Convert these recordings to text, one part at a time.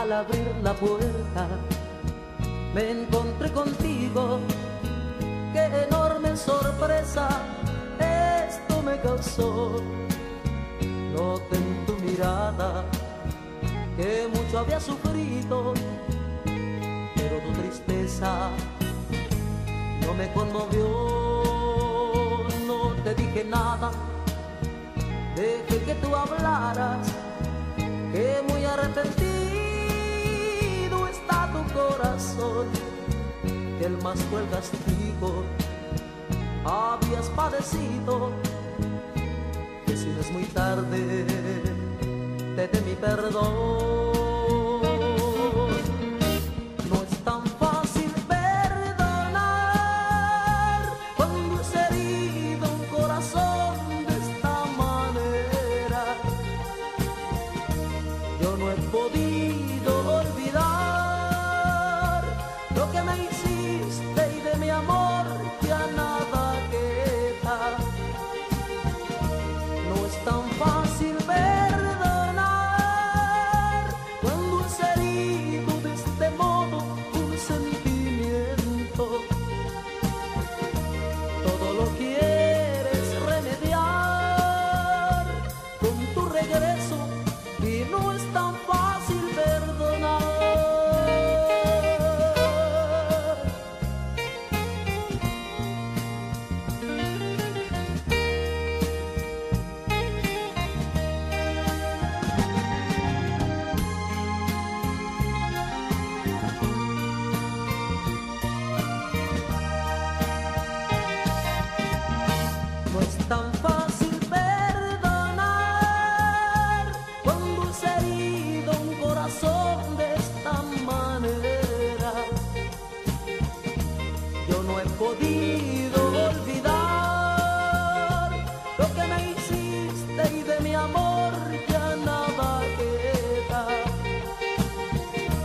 Al abrir la puerta me encontré contigo. Qué enorme sorpresa esto me causó. Noté en tu mirada que mucho había sufrido, pero tu tristeza no me conmovió. No te dije nada, dejé que tú hablaras, que muy arrepentido está tu corazón, que el más cruel castigo habías padecido, que si no es muy tarde te dé mi perdón. No es tan fácil perdonar cuando es herido un corazón de esta manera. Yo no he podido olvidar lo que me hiciste y de mi amor ya nada queda. No es tan fácil perdonar cuando es herido de este modo un sentimiento. Todo lo quieres remediar con tu regreso y no es tan fácil perdonar. No es tan fácil perdonar cuando es herido un corazón de esta manera. Yo no he podido olvidar lo que me hiciste y de mi amor ya nada queda.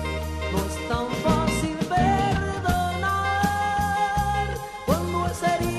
No es tan fácil perdonar cuando es herido